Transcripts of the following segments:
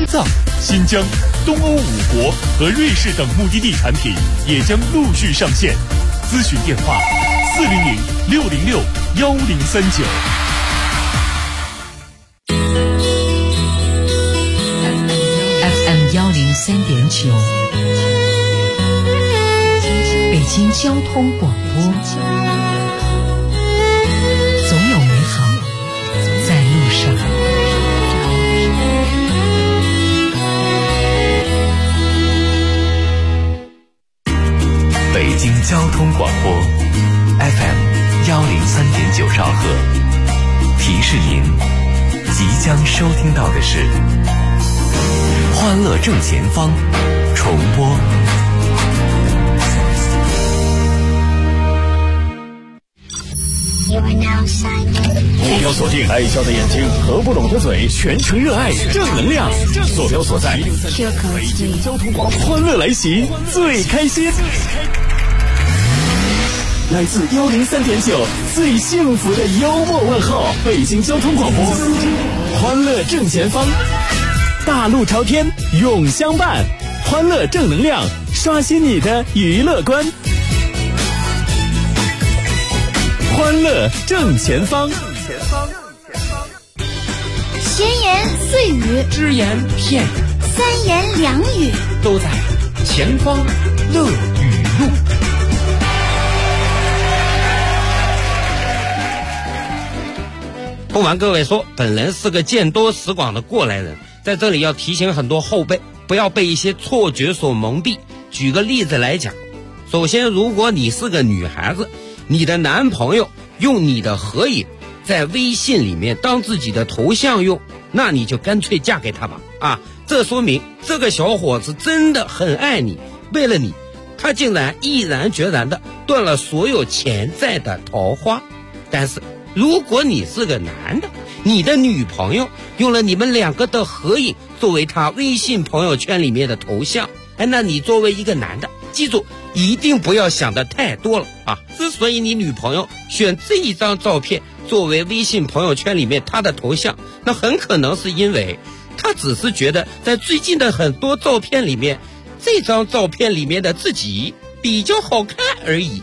藏、新疆、东欧5国和瑞士等目的地产品也将陆续上线。咨询电话400-606-1039。 FM 103.9，北京交通广播。总有美好在路上。 北京交通广播 FM 103.9兆赫，提示您即将收听到的是欢乐正前方重播。 目标锁定爱笑的眼睛和不拢的嘴，全程热爱正能量。坐标所在北京交通广播，欢乐来袭，最开心。来自103.9最幸福的幽默问候，北京交通广播，欢乐正前方，大路朝天永相伴，欢乐正能量，刷新你的娱乐观。欢乐正前方， 闲言碎语， 只言片语， 三言两语， 都在前方乐语录。不瞒各位说，本人是个见多识广的过来人，在这里要提醒很多后辈，不要被一些错觉所蒙蔽。举个例子来讲，首先，如果你是个女孩子，你的男朋友用你的合影在微信里面当自己的头像用，那你就干脆嫁给他吧啊！这说明这个小伙子真的很爱你，为了你，他竟然毅然决然的断了所有潜在的桃花。但是如果你是个男的，你的女朋友用了你们两个的合影作为他微信朋友圈里面的头像，那你作为一个男的，记住一定不要想的太多了啊！之所以你女朋友选这一张照片作为微信朋友圈里面她的头像，那很可能是因为她只是觉得在最近的很多照片里面，这张照片里面的自己比较好看而已。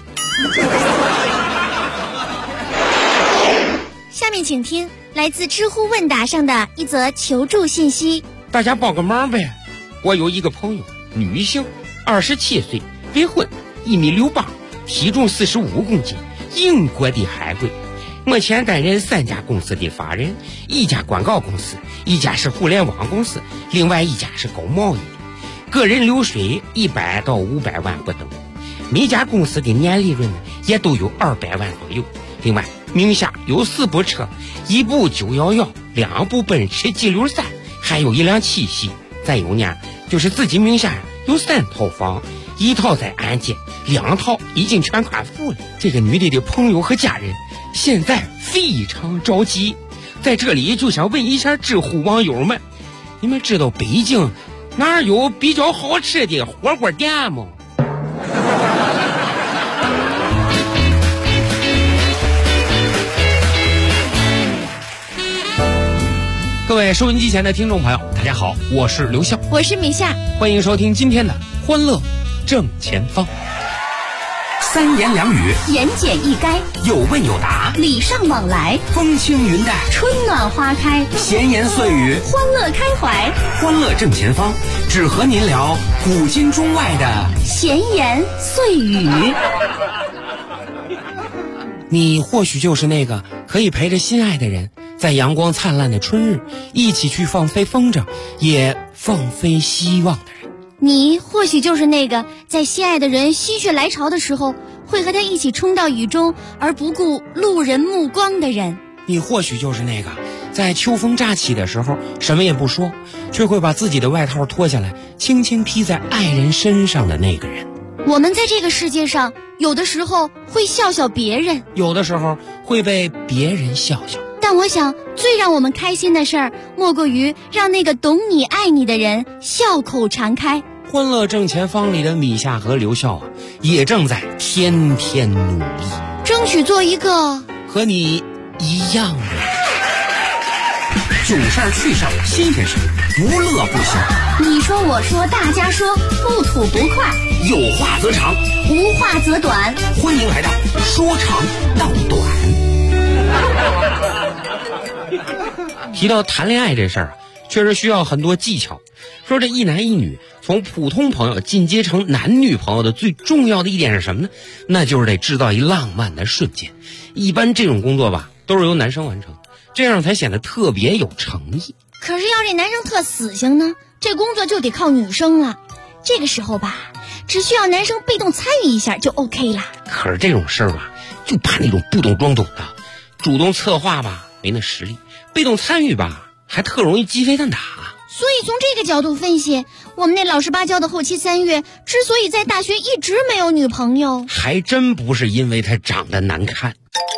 下面请听来自知乎问答上的一则求助信息。 大家帮个忙呗！我有一个朋友，女性，27岁，未婚，1.68米，体重45公斤，英国的海归，目前担任3家公司的法人，1家广告公司，1家是互联网公司，另外1家是搞贸易的，个人流水100到500万不等，每家公司的年利润呢也都有200万左右。另外名下有4部车，1部911，2部奔驰 G63，还有1辆7系。再有呢，就是自己名下有3套房，1套在安检，2套已经全款付了。这个女的朋友和家人现在非常着急，在这里就想问一下知乎网友们，你们知道北京哪儿有比较好吃的火锅店吗？各位收音机前的听众朋友，大家好，我是刘笑， 我是米夏， 欢迎收听今天的欢乐正前方。 三言两语， 言简意赅， 有问有答， 礼尚往来， 风轻云淡， 春暖花开， 闲言碎语， 欢乐开怀， 欢乐正前方，只和您聊古今中外的闲言碎语。 你或许就是那个可以陪着心爱的人在阳光灿烂的春日一起去放飞风筝也放飞希望的人。 你或许就是那个在心爱的人心血来潮的时候会和他一起冲到雨中而不顾路人目光的人。 你或许就是那个在秋风乍起的时候什么也不说，却会把自己的外套脱下来轻轻披在爱人身上的那个人。 我们在这个世界上有的时候会笑笑别人， 有的时候会被别人笑笑， 但我想最让我们开心的事儿莫过于让那个懂你爱你的人笑口常开。 欢乐正前方里的米夏和刘笑也正在天天努力争取做一个和你一样的囧事儿、趣事儿、新鲜事儿，不乐不行。 你说我说大家说，不吐不快， 有话则长， 无话则短。 欢迎来到说长道短。 提到谈恋爱这事儿啊，确实需要很多技巧。说这一男一女从普通朋友进阶成男女朋友的最重要的一点是什么呢？那就是得制造一浪漫的瞬间。一般这种工作吧，都是由男生完成，这样才显得特别有诚意。 可是要这男生特死性呢，这工作就得靠女生了。这个时候吧，只需要男生被动参与一下就 OK 啦。 可是这种事儿吧，就怕那种不懂装懂的，主动策划吧没那实力，被动参与吧还特容易鸡飞蛋打。 所以从这个角度分析，我们那老实巴交的后期3月之所以在大学一直没有女朋友， 还真不是因为他长得难看。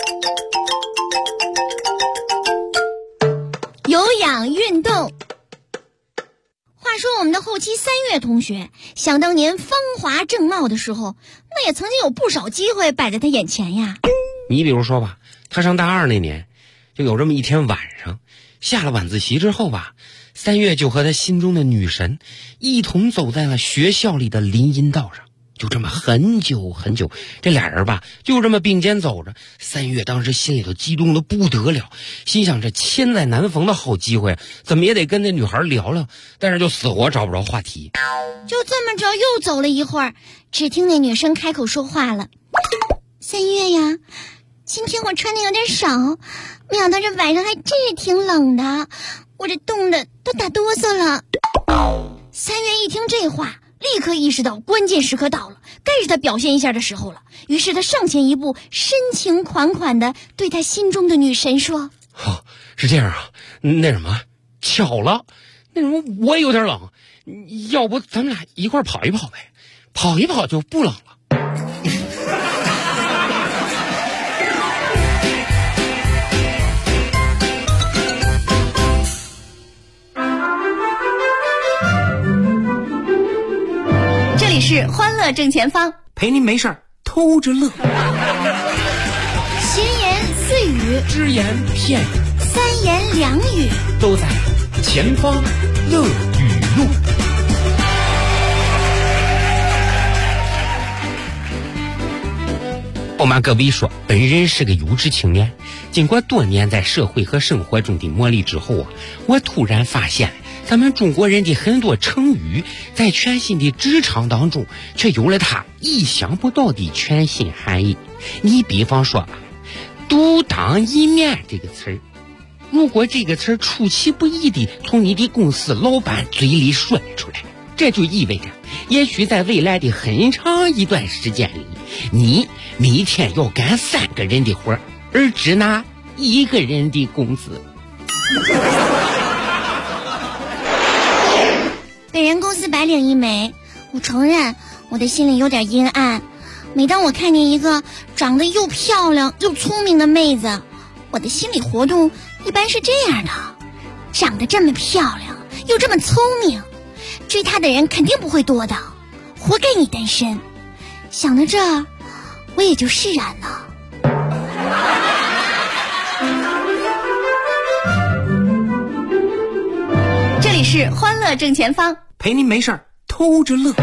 有氧运动。话说我们的后期3月同学，想当年芳华正茂的时候，那也曾经有不少机会摆在他眼前呀。 你比如说吧，他上大2那年，就有这么一天晚上，下了晚自习之后吧，3月就和他心中的女神一同走在了学校里的林荫道上，就这么很久很久，这俩人吧就这么并肩走着。3月当时心里头激动的不得了，心想这千载难逢的好机会，怎么也得跟那女孩聊聊，但是就死活找不着话题。 就这么着又走了一会儿，只听那女生开口说话了：3月呀，今天我穿的有点少，没想到这晚上还真是挺冷的，我这冻得都打哆嗦了。3月一听这话，立刻意识到关键时刻到了，该是他表现一下的时候了。于是他上前一步，深情款款地对他心中的女神说： 是这样啊，那什么，巧了，那什么我也有点冷，要不咱们俩一块跑一跑呗，跑一跑就不冷了。 这里是欢乐正前方， 陪您没事儿偷着乐。 闲言碎语， 只言片语， 三言两语， 都在前方乐语录。我妈隔壁说，本人是个优质青年，经过多年在社会和生活中的磨砺之后啊，我突然发现咱们中国人的很多成语在全新的职场当中却有了它意想不到的全新含义。你比方说吧，独当一面这个词儿，如果这个词儿出其不意地从你的公司老板嘴里说出来，这就意味着也许在未来的很长一段时间里，你每天要干3个人的活，而只拿1个人的工资。 被人公司白领一枚，我承认我的心里有点阴暗。每当我看见一个长得又漂亮又聪明的妹子，我的心理活动一般是这样的：长得这么漂亮又这么聪明，追她的人肯定不会多的，活该你单身。想到这儿，我也就释然了。这里是欢乐正前方， 陪您没事儿偷着乐。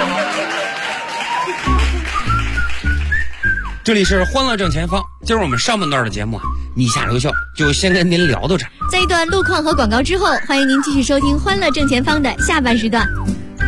这里是欢乐正前方，今儿我们上半段的节目啊，你下留笑就先跟您聊到这儿。 在一段路况和广告之后，欢迎您继续收听欢乐正前方的下半时段。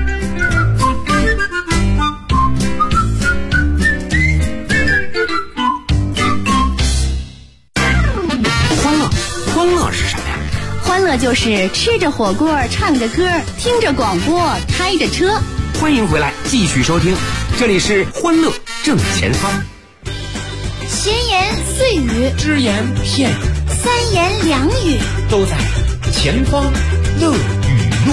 欢乐是什么呀？ 欢乐就是吃着火锅，唱着歌，听着广播，开着车。 欢迎回来，继续收听，这里是欢乐正前方。 闲言碎语， 只言片语， 三言两语， 都在前方乐语录。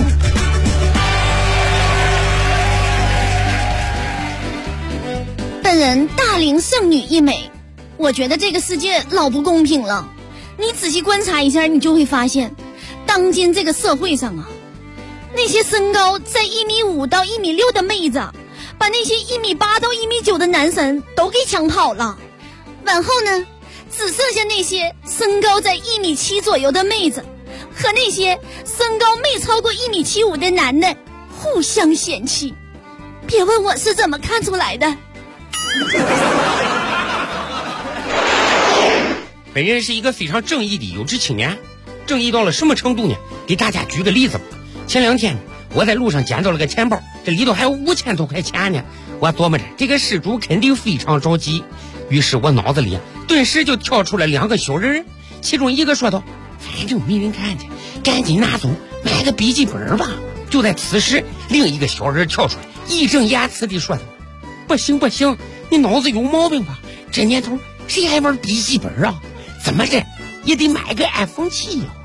本人大龄剩女一枚，我觉得这个世界老不公平了。你仔细观察一下，你就会发现，当今这个社会上啊，那些身高在1.5米到1.6米的妹子，把那些1.8米到1.9米的男神都给抢跑了。往后呢，只剩下那些身高在1.7米左右的妹子和那些身高没超过1.75米的男的互相嫌弃。别问我是怎么看出来的。 本人是一个非常正义的有志青年，正义到了什么程度呢？给大家举个例子吧。前2天我在路上捡到了个钱包，这里头还有5000多块钱呢。我琢磨着这个失主肯定非常着急，于是我脑子里顿时就跳出了2个小人，其中一个说道：反正没人看见，赶紧拿走买个笔记本吧。就在此时，另一个小人跳出来，义正言辞地说道：不行不行，你脑子有毛病吧？这年头谁还玩笔记本啊？怎么着也得买个iPhone 7呀。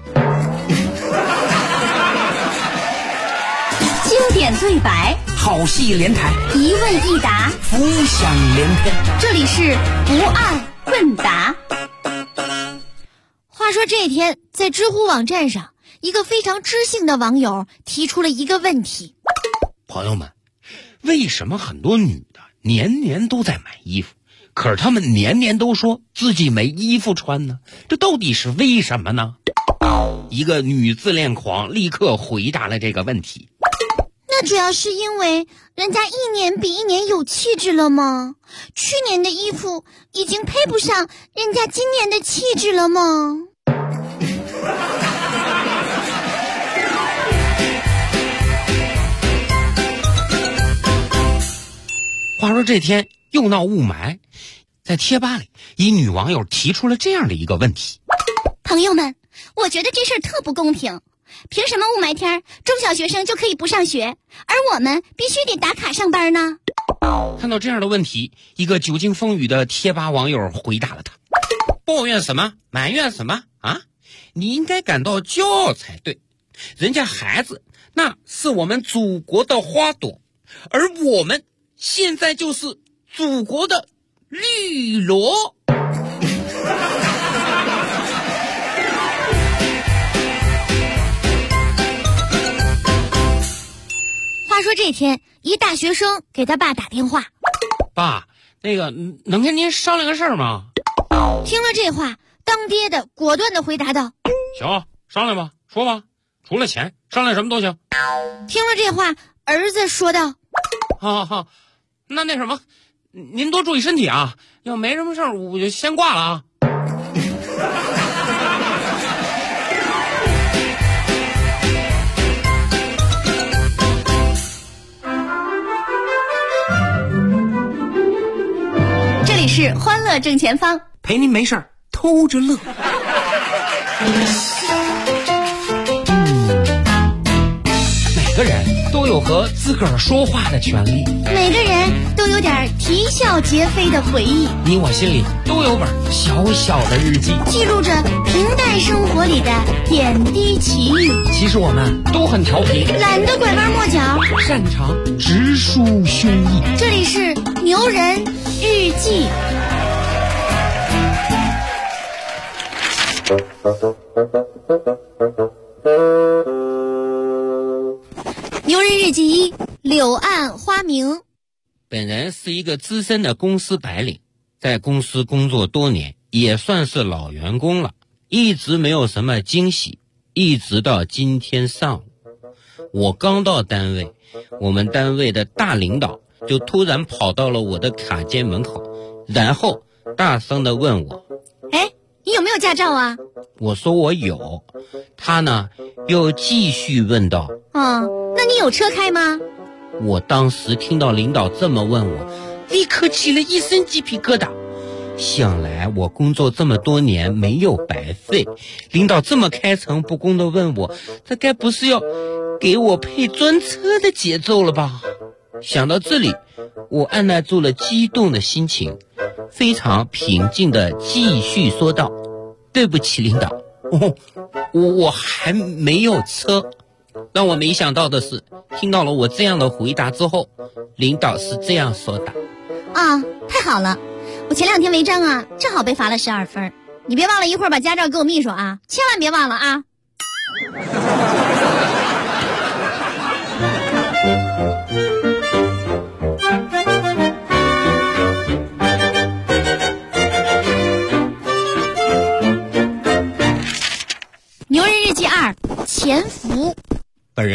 经典对白， 好戏连台， 一问一答， 浮想联翩。 这里是不二问答。话说这天，在知乎网站上，一个非常知性的网友提出了一个问题： 朋友们，为什么很多女的年年都在买衣服，可是她们年年都说自己没衣服穿呢？这到底是为什么呢？一个女自恋狂立刻回答了这个问题： 那主要是因为人家一年比一年有气质了吗？去年的衣服已经配不上人家今年的气质了吗？ 话说这天又闹雾霾，在贴吧里，一女网友提出了这样的一个问题： 朋友们，我觉得这事儿特不公平，凭什么雾霾天中小学生就可以不上学，而我们必须得打卡上班呢？ 看到这样的问题，一个久经风雨的贴吧网友回答了他：抱怨什么，埋怨什么啊？你应该感到骄傲才对，人家孩子那是我们祖国的花朵，而我们现在就是祖国的绿萝。 话说这天，一大学生给他爸打电话： 爸，那个能跟您商量个事儿吗？ 听了这话，当爹的果断地回答道： 行，商量吧，说吧，除了钱，商量什么都行。 听了这话，儿子说道： 好，那什么，您多注意身体啊，要没什么事儿我就先挂了啊。 这里是欢乐正前方， 陪您没事儿偷着乐。 每个人都有和自个儿说话的权利， 每个人都有点啼笑皆非的回忆， 你我心里都有本小小的日记， 记录着平淡生活里的点滴奇遇。 其实我们都很调皮， 懒得拐弯抹角， 擅长直抒胸臆。 这里是牛人日记。牛人日记1：柳暗花明。 本人是一个资深的公司白领，在公司工作多年，也算是老员工了，一直没有什么惊喜，一直到今天上午，我刚到单位，我们单位的大领导就突然跑到了我的卡间门口，然后大声地问我： 你有没有驾照啊？ 我说我有。他呢又继续问道： 那你有车开吗？ 我当时听到领导这么问我，立刻起了一身鸡皮疙瘩。想来我工作这么多年没有白费，领导这么开诚布公地问我，这该不是要给我配专车的节奏了吧？想到这里，我按捺住了激动的心情，非常平静地继续说道：对不起领导，我还没有车。让我没想到的是，听到了我这样的回答之后，领导是这样说的： 太好了，我前2天违章啊，正好被罚了12分，你别忘了一会儿把驾照给我秘书啊，千万别忘了啊。牛人日记2：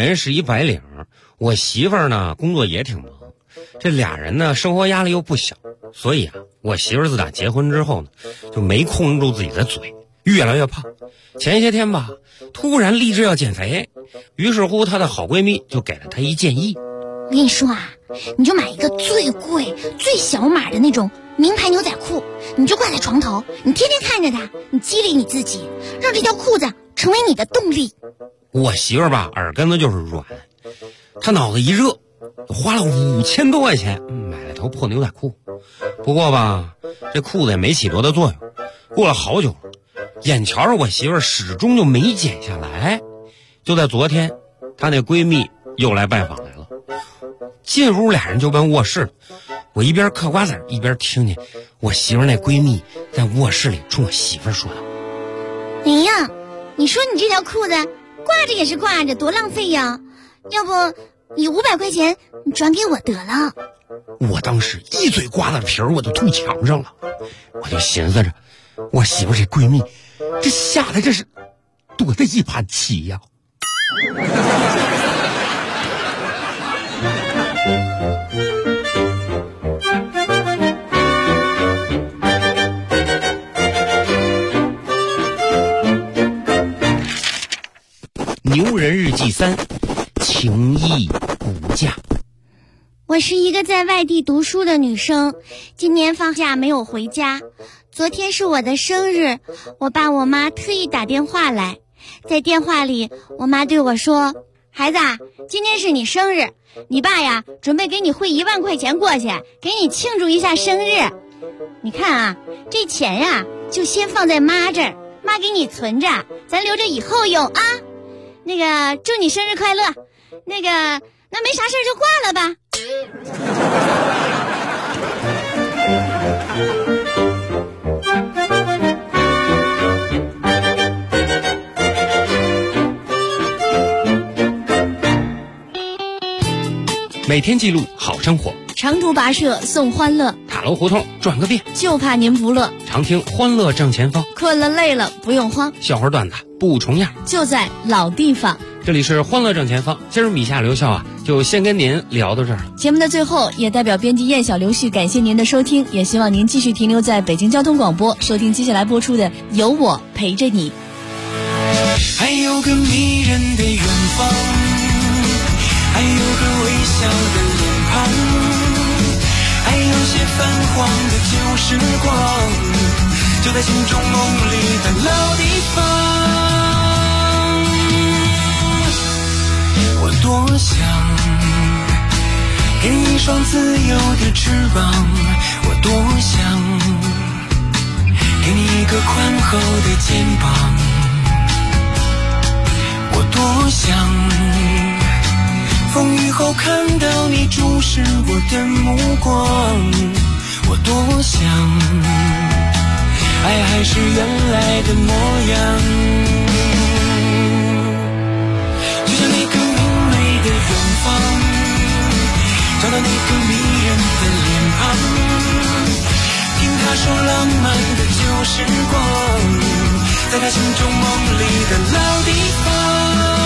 人是一白领，我媳妇儿呢工作也挺忙，这俩人呢生活压力又不小，所以啊，我媳妇儿自打结婚之后呢，就没控制住自己的嘴，越来越胖。前些天吧，突然立志要减肥，于是乎她的好闺蜜就给了她一建议。 我跟你说啊，你就买一个最贵最小码的那种名牌牛仔裤，你就挂在床头，你天天看着它，你激励你自己，让这条裤子成为你的动力。 我媳妇儿吧耳根子就是软，她脑子一热，花了5000多块钱买了条破牛仔裤。不过吧，这裤子也没起多大作用。过了好久了，眼瞧着我媳妇儿始终就没减下来。就在昨天，她那闺蜜又来拜访来了。进屋俩人就奔卧室了，我一边嗑瓜子一边听见我媳妇儿那闺蜜在卧室里冲我媳妇儿说道：“ 哎呀，你说你这条裤子挂着也是挂着，多浪费呀！要不你500块钱你转给我得了。” 我当时一嘴瓜子皮儿我就吐墙上了，我就寻思着，我媳妇这闺蜜这下的这是多大一盘棋呀！牛人日记3，情义无价。 我是一个在外地读书的女生，今年放假没有回家。昨天是我的生日，我爸我妈特意打电话来，在电话里我妈对我说：“孩子，今天是你生日，你爸呀准备给你汇1万块钱过去，给你庆祝一下生日。你看啊，这钱呀就先放在妈这儿，妈给你存着，咱留着以后用啊。那个祝你生日快乐，那没啥事儿就挂了吧。” 每天记录好生活， 长途跋涉送欢乐， 塔楼胡同转个遍， 就怕您不乐。 常听欢乐正前方， 困了累了不用慌， 笑话段子不重样， 就在老地方。 这里是欢乐正前方，今儿米夏刘笑啊，就先跟您聊到这儿了。 节目的最后，也代表编辑燕小刘旭感谢您的收听，也希望您继续停留在北京交通广播，收听接下来播出的《有我陪着你》。 还有个迷人的远方，还有个微笑的脸庞，还有些泛黄的旧时光，就在心中梦里的老地方。我多想给你一双自由的翅膀，我多想给你一个宽厚的肩膀，我多想风雨后看到你注视我的目光，我多想爱还是原来的模样，就像那个明媚的远方，找到那个迷人的脸庞，听他说浪漫的旧时光，在他心中梦里的老地方。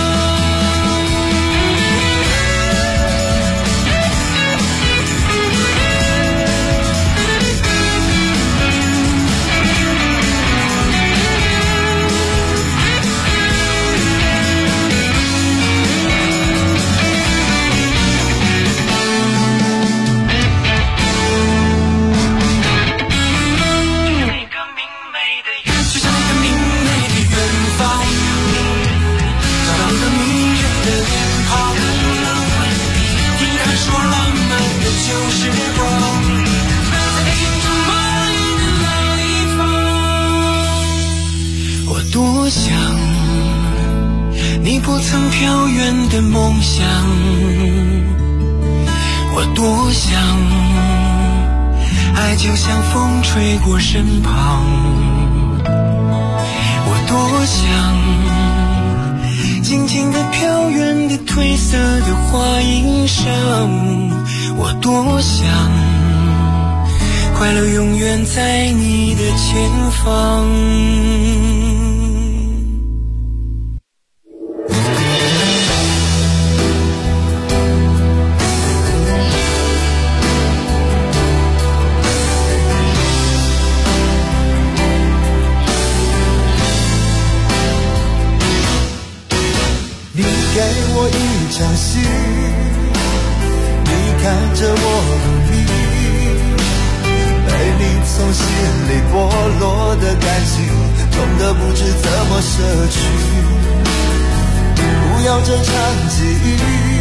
多想你不曾飘远的梦想，我多想爱就像风吹过身旁，我多想静静地飘远的褪色的花衣裳，我多想快乐永远在你的前方。 信，你看着我努力，被你从心里剥落的感情，痛得不知怎么舍去。不要这场记忆，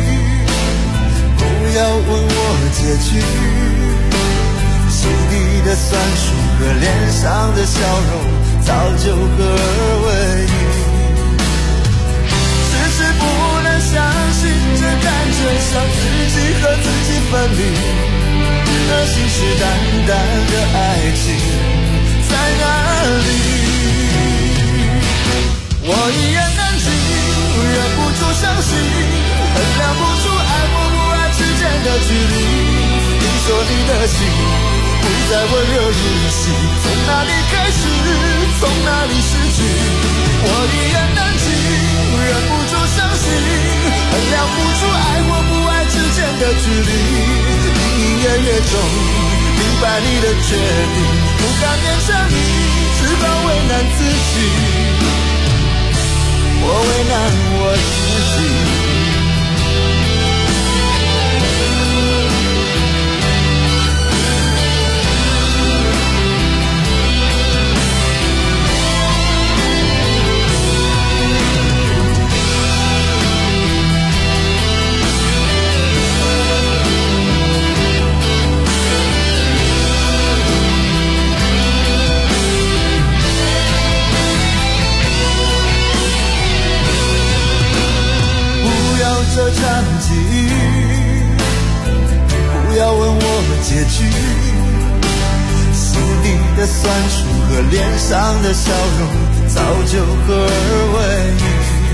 不要问我结局，心底的酸楚和脸上的笑容早就合二为一。只是不能相信，这感觉像自己和自己分离，而信誓旦旦的爱情在哪里？我一言难尽，忍不住伤心，衡量不出爱或不爱之间的距离。你说你的心不再温热如昔，从哪里开始，从哪里失去？我一言难尽，忍不住伤心，衡量不出爱或不爱之间的距离。隐隐约约中明白你的决定，不敢勉强你，只好为难自己。我为难我自己。这场记忆，不要问我结局，心底的酸楚和脸上的笑容早就合二为一。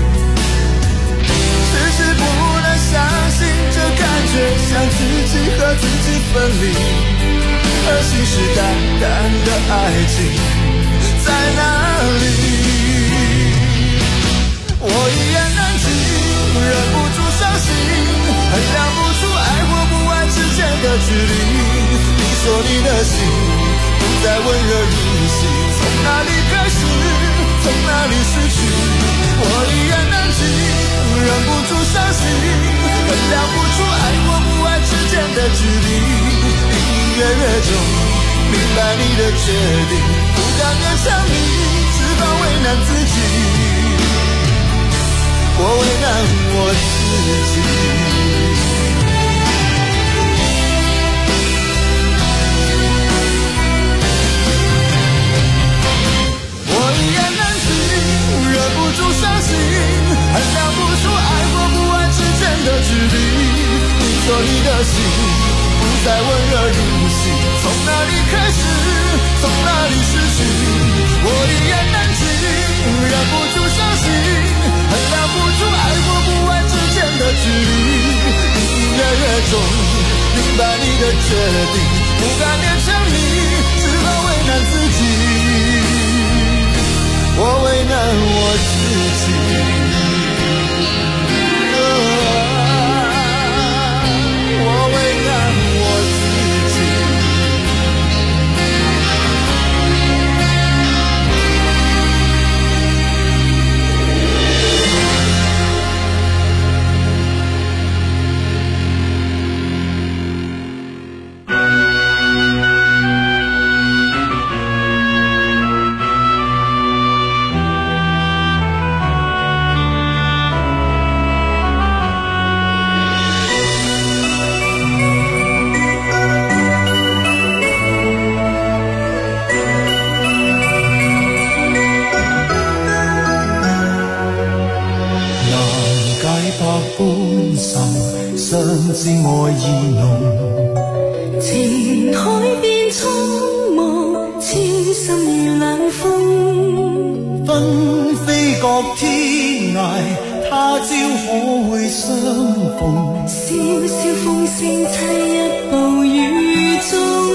只是不能相信，这感觉像自己和自己分离，而信誓旦旦的爱情在哪里？我一言难尽，忍不住伤心，衡量不出爱或不爱之间的距离。你说你的心不再温热如昔，从哪里开始，从哪里失去？我一言难尽，忍不住伤心，衡量不出爱或不爱之间的距离。隐隐约约中明白你的决定，不敢勉强你，只好为难自己。我为难我自己，我一言难尽，忍不住伤心，衡量不出爱或不爱之间的距离。你说你的心不再温热如昔，从哪里开始，从哪里失去？我一言难尽，忍不住伤心，衡量不出爱或不爱之间的距离。隐隐约约中明白你的决定，不敢勉强你，只好为难自己。我为难我自己。我为难我自己。相知愛意濃， 情海變蒼茫，痴心如冷風。 紛飛各天涯，他朝可會相逢？ 笑笑風聲悽一步雨中，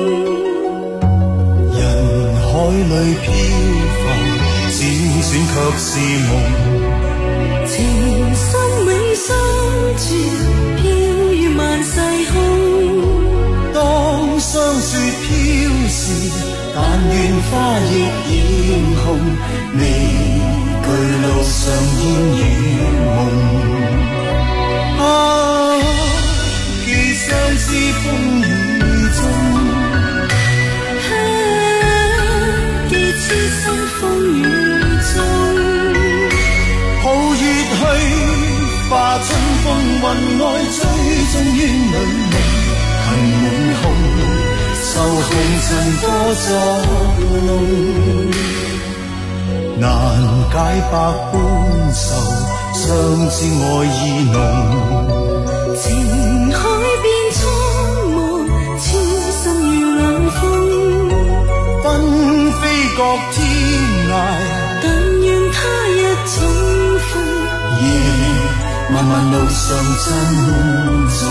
人海裏漂浮，輾轉卻是夢。 情深永深住，飄於萬世空。 當霜雪飄時，但願花亦染紅，離去路上煙雨夢。 爱追蹤於女夢，恨滿胸，受紅塵多作弄，難解百般愁，相知愛意濃。 情海變蒼茫，痴心如冷風， 紛飛各天涯， 但願他日重逢。 夜漫漫路上珍重。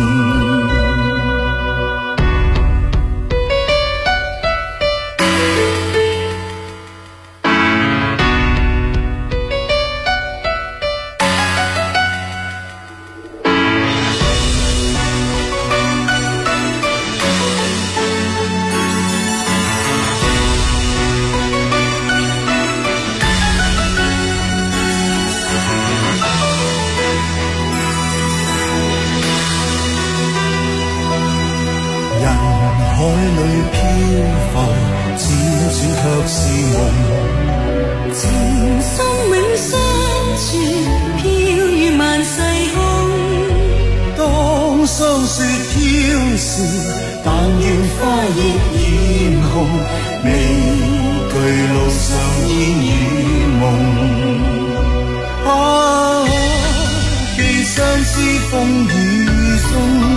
海裏漂浮，輾轉卻是夢。 情深永相傳，飄於萬世空。 當霜雪飄時，但願花亦豔紅。未懼路上煙與夢。啊，寄相思風雨中。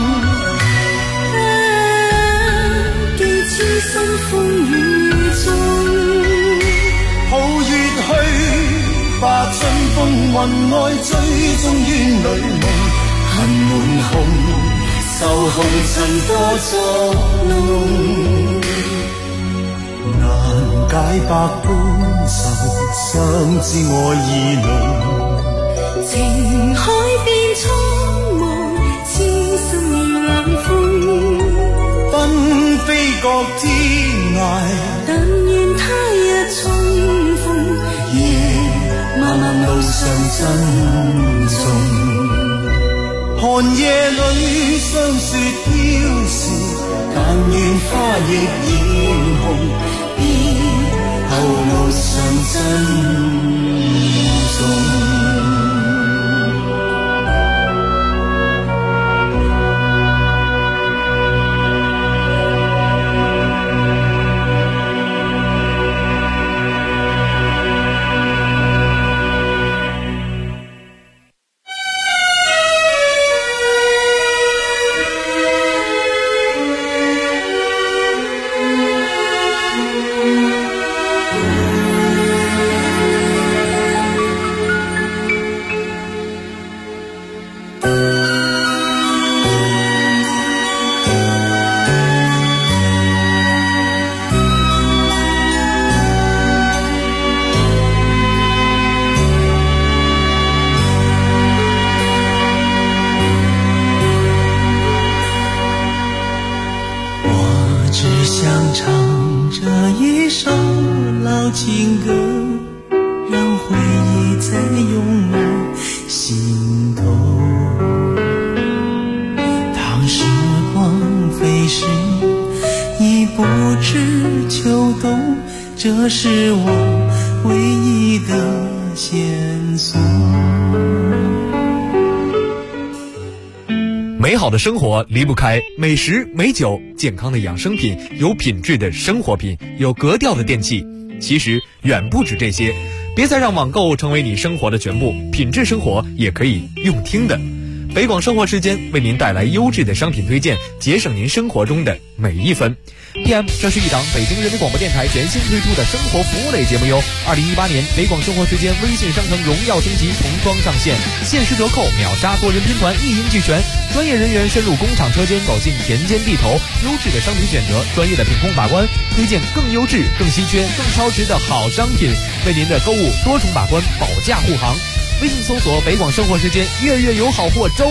痴心風雨中， 抱月去，把春風雲愛追蹤於女夢，恨滿胸，受紅塵多作弄，難解百般愁，相知愛意濃。 情海變蒼茫，痴心如冷風。 紛飛各天涯， 但願他日重逢。 夜漫漫路上珍重，寒夜裏霜雪飄時，但願花亦豔紅。別後路上珍重。 情歌，让回忆再涌满心头。当时光飞逝，已不知秋冬，这是我唯一的线索。 美好的生活离不开美食美酒，健康的养生品，有品质的生活品，有格调的电器。其实远不止这些，别再让网购成为你生活的全部，品质生活也可以用听的。北广生活时间为您带来优质的商品推荐，节省您生活中的每一分。PM， 这是一档北京人民广播电台全新推出的生活服务类节目哟。2018年北广生活时间微信商城荣耀升级重装上线，限时折扣，秒杀多人拼团，一应俱全。专业人员深入工厂车间，走进田间地头，优质的商品选择，专业的品控把关，推荐更优质、更稀缺、更超值的好商品，为您的购物多重把关，保驾护航。微信搜索北广生活时间，月月有好货，周